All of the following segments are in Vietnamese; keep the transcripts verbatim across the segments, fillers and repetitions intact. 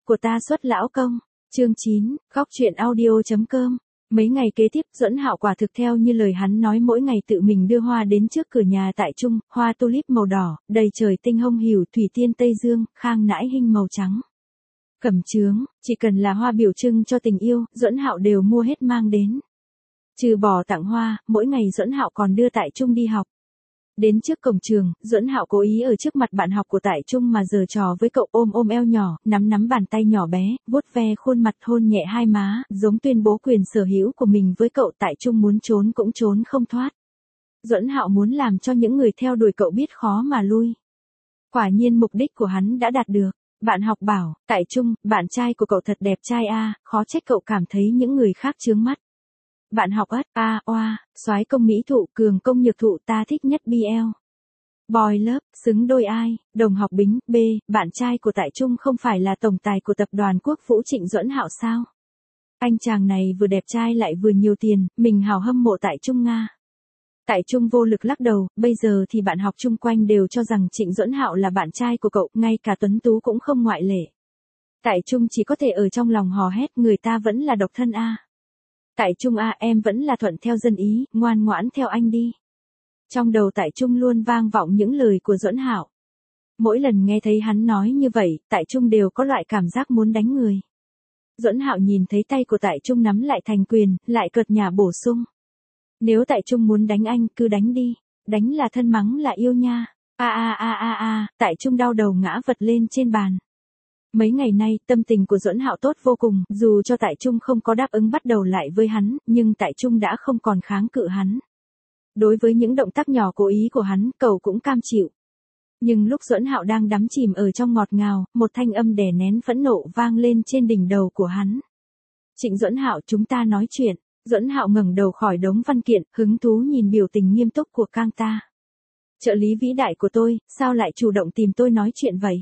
của ta xuất lão công. Chương chín, góc truyện audio chấm com. Mấy ngày kế tiếp, Duẫn Hạo quả thực theo như lời hắn nói mỗi ngày tự mình đưa hoa đến trước cửa nhà tại Trung, hoa tulip màu đỏ, đầy trời tinh hồng hỉu, thủy tiên Tây Dương, khang nãi hinh màu trắng. Cẩm chướng, chỉ cần là hoa biểu trưng cho tình yêu, Duẫn Hạo đều mua hết mang đến. Trừ bỏ tặng hoa, mỗi ngày Duẫn Hạo còn đưa tại Trung đi học. Đến trước cổng trường, Duẫn Hạo cố ý ở trước mặt bạn học của tại Trung mà giở trò với cậu, ôm ôm eo nhỏ, nắm nắm bàn tay nhỏ bé, vuốt ve khuôn mặt, hôn nhẹ hai má, giống tuyên bố quyền sở hữu của mình với cậu. Tại Trung muốn trốn cũng trốn không thoát. Duẫn Hạo muốn làm cho những người theo đuổi cậu biết khó mà lui. Quả nhiên mục đích của hắn đã đạt được. Bạn học bảo, tại Trung, bạn trai của cậu thật đẹp trai a, khó trách cậu cảm thấy những người khác chướng mắt. Bạn học ất, a, oa, soái công mỹ thụ, cường công nhược thụ, ta thích nhất bê lờ. Boy Love, xứng đôi ai, đồng học Bính, B, bạn trai của tại Trung không phải là tổng tài của tập đoàn Quốc Vũ Trịnh Duẫn Hạo sao? Anh chàng này vừa đẹp trai lại vừa nhiều tiền, mình hào hâm mộ tại Trung Nga. Tại Trung vô lực lắc đầu, bây giờ thì bạn học chung quanh đều cho rằng Trịnh Duẫn Hạo là bạn trai của cậu, ngay cả Tuấn Tú cũng không ngoại lệ. Tại Trung chỉ có thể ở trong lòng hò hét, người ta vẫn là độc thân a. Tại Trung a, em vẫn là thuận theo dân ý, ngoan ngoãn theo anh đi. Trong đầu tại Trung luôn vang vọng những lời của Duẫn Hạo. Mỗi lần nghe thấy hắn nói như vậy, tại Trung đều có loại cảm giác muốn đánh người. Duẫn Hạo nhìn thấy tay của tại Trung nắm lại thành quyền, lại cợt nhả bổ sung. Nếu tại Trung muốn đánh anh, cứ đánh đi, đánh là thân mắng là yêu nha. A a a a a, tại Trung đau đầu ngã vật lên trên bàn. Mấy ngày nay, tâm tình của Duẫn Hạo tốt vô cùng, dù cho tại Trung không có đáp ứng bắt đầu lại với hắn, nhưng tại Trung đã không còn kháng cự hắn. Đối với những động tác nhỏ cố ý của hắn, cậu cũng cam chịu. Nhưng lúc Duẫn Hạo đang đắm chìm ở trong ngọt ngào, một thanh âm đè nén phẫn nộ vang lên trên đỉnh đầu của hắn. Trịnh Duẫn Hạo, chúng ta nói chuyện. Duẫn Hạo ngẩng đầu khỏi đống văn kiện, hứng thú nhìn biểu tình nghiêm túc của Kang ta. Trợ lý vĩ đại của tôi, sao lại chủ động tìm tôi nói chuyện vậy?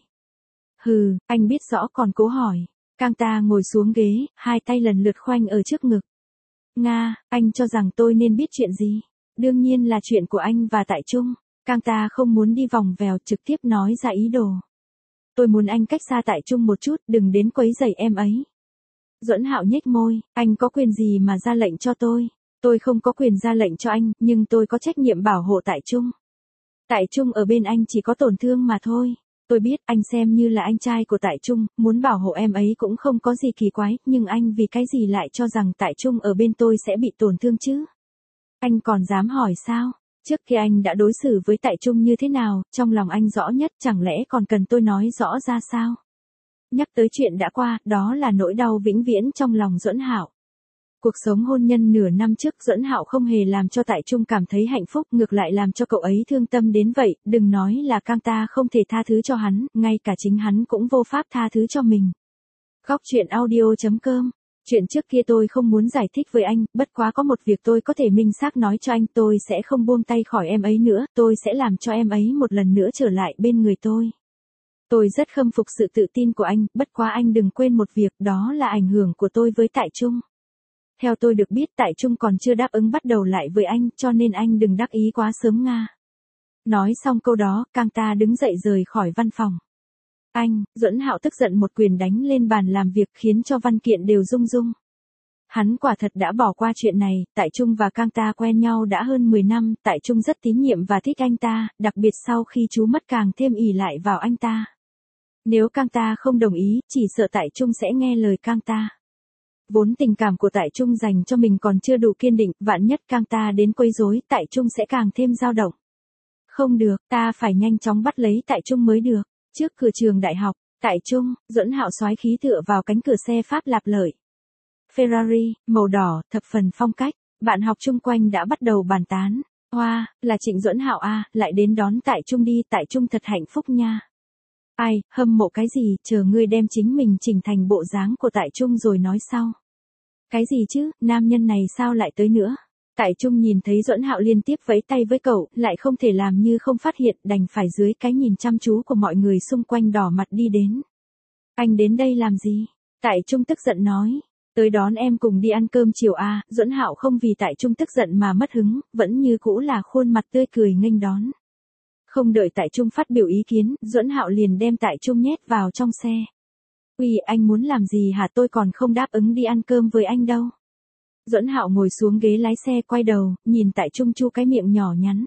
Hừ, anh biết rõ còn cố hỏi. Kang ta ngồi xuống ghế, hai tay lần lượt khoanh ở trước ngực. Nga, anh cho rằng tôi nên biết chuyện gì? Đương nhiên là chuyện của anh và tại Trung. Kang ta không muốn đi vòng vèo, trực tiếp nói ra ý đồ. Tôi muốn anh cách xa tại Trung một chút, đừng đến quấy rầy em ấy. Duẫn Hạo nhếch môi, anh có quyền gì mà ra lệnh cho tôi? Tôi không có quyền ra lệnh cho anh, nhưng tôi có trách nhiệm bảo hộ tại Trung. Tại Trung ở bên anh chỉ có tổn thương mà thôi. Tôi biết anh xem như là anh trai của tại Trung, muốn bảo hộ em ấy cũng không có gì kỳ quái, nhưng anh vì cái gì lại cho rằng tại Trung ở bên tôi sẽ bị tổn thương chứ? Anh còn dám hỏi sao? Trước khi anh đã đối xử với tại Trung như thế nào, trong lòng anh rõ nhất, chẳng lẽ còn cần tôi nói rõ ra sao? Nhắc tới chuyện đã qua, đó là nỗi đau vĩnh viễn trong lòng Duẫn Hạo. Cuộc sống hôn nhân nửa năm trước, Duẫn Hạo không hề làm cho tại Trung cảm thấy hạnh phúc, ngược lại làm cho cậu ấy thương tâm đến vậy, đừng nói là Kang ta không thể tha thứ cho hắn, ngay cả chính hắn cũng vô pháp tha thứ cho mình. Góc truyện audio chấm com. Chuyện trước kia tôi không muốn giải thích với anh, bất quá có một việc tôi có thể minh xác nói cho anh, tôi sẽ không buông tay khỏi em ấy nữa, tôi sẽ làm cho em ấy một lần nữa trở lại bên người tôi. Tôi rất khâm phục sự tự tin của anh, bất quá anh đừng quên một việc, đó là ảnh hưởng của tôi với tại Trung. Theo tôi được biết tại Trung còn chưa đáp ứng bắt đầu lại với anh, cho nên anh đừng đắc ý quá sớm Nga. Nói xong câu đó, Kang ta đứng dậy rời khỏi văn phòng. Anh, Duẫn Hạo tức giận một quyền đánh lên bàn làm việc khiến cho văn kiện đều rung rung. Hắn quả thật đã bỏ qua chuyện này, tại Trung và Kang ta quen nhau đã hơn mười năm, tại Trung rất tín nhiệm và thích anh ta, đặc biệt sau khi chú mất càng thêm ỷ lại vào anh ta. Nếu Kang ta không đồng ý, chỉ sợ tại Trung sẽ nghe lời Kang ta. Vốn tình cảm của tại Trung dành cho mình còn chưa đủ kiên định, vạn nhất Kang ta đến quấy rối, tại Trung sẽ càng thêm dao động. Không được, ta phải nhanh chóng bắt lấy tại Trung mới được. Trước cửa trường đại học, tại Trung, Duẫn Hạo soái khí tựa vào cánh cửa xe Pháp lạp lợi. Ferrari, màu đỏ, thập phần phong cách, bạn học chung quanh đã bắt đầu bàn tán. Hoa, wow, là Trịnh Duẫn Hạo a, lại đến đón tại Trung đi, tại Trung thật hạnh phúc nha. Ai, hâm mộ cái gì, chờ ngươi đem chính mình chỉnh thành bộ dáng của tại Trung rồi nói sau. Cái gì chứ, nam nhân này sao lại tới nữa? Tại Trung nhìn thấy Duẫn Hạo liên tiếp vẫy tay với cậu, lại không thể làm như không phát hiện, đành phải dưới cái nhìn chăm chú của mọi người xung quanh đỏ mặt đi đến. Anh đến đây làm gì? Tại Trung tức giận nói. Tới đón em cùng đi ăn cơm chiều à, Duẫn Hạo không vì tại Trung tức giận mà mất hứng, vẫn như cũ là khuôn mặt tươi cười nghênh đón. Không đợi tại Trung phát biểu ý kiến, Duẫn Hạo liền đem tại Trung nhét vào trong xe. Uy, anh muốn làm gì hả, tôi còn không đáp ứng đi ăn cơm với anh đâu. Duẫn Hạo ngồi xuống ghế lái xe quay đầu, nhìn Tại Trung chu cái miệng nhỏ nhắn.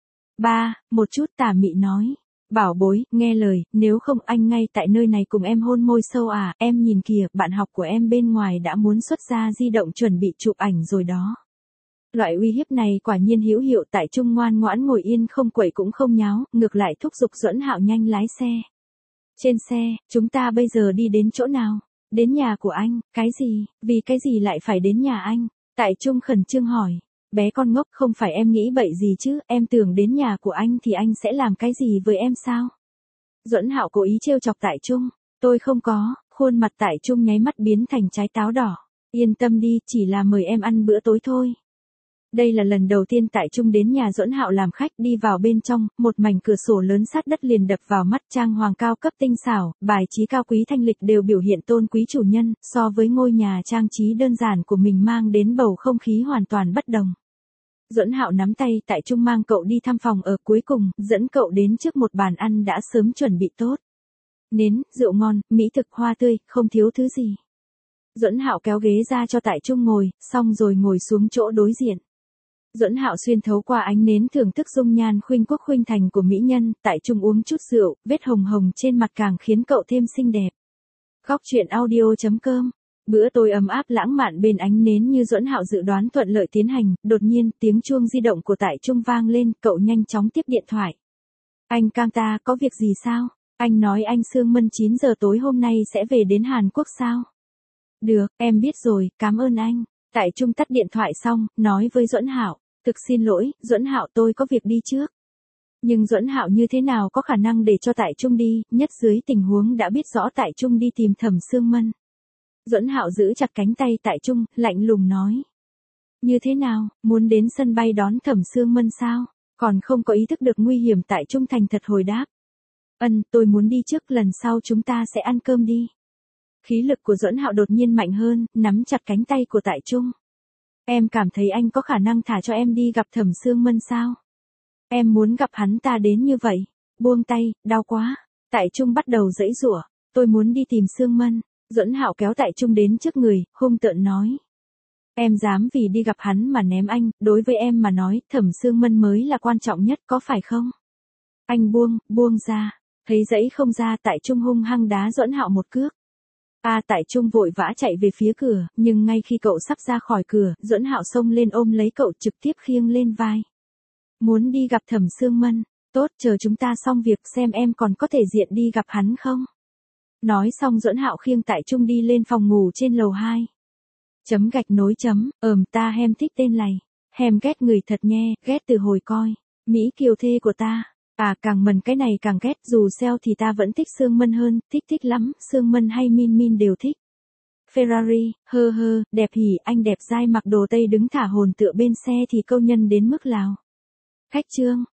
Ba, một chút tà mị nói. Bảo bối, nghe lời, nếu không anh ngay tại nơi này cùng em hôn môi sâu à, em nhìn kìa, bạn học của em bên ngoài đã muốn xuất ra di động chuẩn bị chụp ảnh rồi đó. Loại uy hiếp này quả nhiên hữu hiệu. Tại Trung ngoan ngoãn ngồi yên không quậy cũng không nháo, ngược lại thúc giục Duẫn Hạo nhanh lái xe. Trên xe, chúng ta bây giờ đi đến chỗ nào? Đến nhà của anh, cái gì, vì cái gì lại phải đến nhà anh? Tại Trung khẩn trương hỏi. Bé con ngốc, không phải em nghĩ bậy gì chứ, em tưởng đến nhà của anh thì anh sẽ làm cái gì với em sao? Duẫn Hạo cố ý trêu chọc Tại Trung. Tôi không có, khuôn mặt Tại Trung nháy mắt biến thành trái táo đỏ. Yên tâm đi, chỉ là mời em ăn bữa tối thôi. Đây là lần đầu tiên Tại Trung đến nhà Duẫn Hạo làm khách. Đi vào bên trong, một mảnh cửa sổ lớn sát đất liền đập vào mắt, trang hoàng cao cấp tinh xảo, bài trí cao quý thanh lịch đều biểu hiện tôn quý chủ nhân, so với ngôi nhà trang trí đơn giản của mình mang đến bầu không khí hoàn toàn bất đồng. Duẫn Hạo nắm tay Tại Trung mang cậu đi thăm phòng ở, cuối cùng dẫn cậu đến trước một bàn ăn đã sớm chuẩn bị tốt. Nến, rượu ngon, mỹ thực, hoa tươi, không thiếu thứ gì. Duẫn Hạo kéo ghế ra cho Tại Trung ngồi, xong rồi ngồi xuống chỗ đối diện. Duẫn Hạo xuyên thấu qua ánh nến thưởng thức dung nhan khuynh quốc khuynh thành của mỹ nhân. Tại Trung uống chút rượu, vết hồng hồng trên mặt càng khiến cậu thêm xinh đẹp. Góc truyện audio chấm com. Bữa tối ấm áp lãng mạn bên ánh nến như Duẫn Hạo dự đoán thuận lợi tiến hành. Đột nhiên, tiếng chuông di động của Tại Trung vang lên, cậu nhanh chóng tiếp điện thoại. Anh Cang ta, có việc gì sao? Anh nói anh Sương Mân chín giờ tối hôm nay sẽ về đến Hàn Quốc sao? Được, em biết rồi, cảm ơn anh. Tại Trung tắt điện thoại xong, nói với Duẫn Hạo. Thực xin lỗi, Duẫn Hạo, tôi có việc đi trước. Nhưng Duẫn Hạo như thế nào có khả năng để cho Tại Trung đi, nhất dưới tình huống đã biết rõ Tại Trung đi tìm Thẩm Sương Mân. Duẫn Hạo giữ chặt cánh tay Tại Trung, lạnh lùng nói. Như thế nào, muốn đến sân bay đón Thẩm Sương Mân sao? Còn không có ý thức được nguy hiểm. Tại Trung thành thật hồi đáp. Ân, tôi muốn đi trước, lần sau chúng ta sẽ ăn cơm đi. Khí lực của Duẫn Hạo đột nhiên mạnh hơn, nắm chặt cánh tay của Tại Trung. Em cảm thấy anh có khả năng thả cho em đi gặp Thẩm Sương Mân sao? Em muốn gặp hắn ta đến như vậy. Buông tay, đau quá. Tại Trung bắt đầu giãy giụa. Tôi muốn đi tìm Sương Mân. Duẫn Hạo kéo Tại Trung đến trước người, hung tợn nói. Em dám vì đi gặp hắn mà ném anh, đối với em mà nói, Thẩm Sương Mân mới là quan trọng nhất, có phải không? Anh buông, buông ra. Thấy giãy không ra, Tại Trung hung hăng đá Duẫn Hạo một cước. A Tại Trung vội vã chạy về phía cửa, nhưng ngay khi cậu sắp ra khỏi cửa, Duẫn Hạo xông lên ôm lấy cậu trực tiếp khiêng lên vai. Muốn đi gặp Thẩm Sương Mân, tốt, chờ chúng ta xong việc xem em còn có thể diện đi gặp hắn không. Nói xong Duẫn Hạo khiêng Tại Trung đi lên phòng ngủ trên lầu hai. Chấm gạch nối chấm, ờm ta hem thích tên này. Hem ghét người thật nghe, ghét từ hồi coi. Mỹ kiều thê của ta. À càng mần cái này càng ghét, dù sao thì ta vẫn thích Sương Mân hơn, thích thích lắm, Sương Mân hay Min Min đều thích. Ferrari, hơ hơ, đẹp hỉ, anh đẹp dai mặc đồ tây đứng thả hồn tựa bên xe thì câu nhân đến mức nào. Khách trương,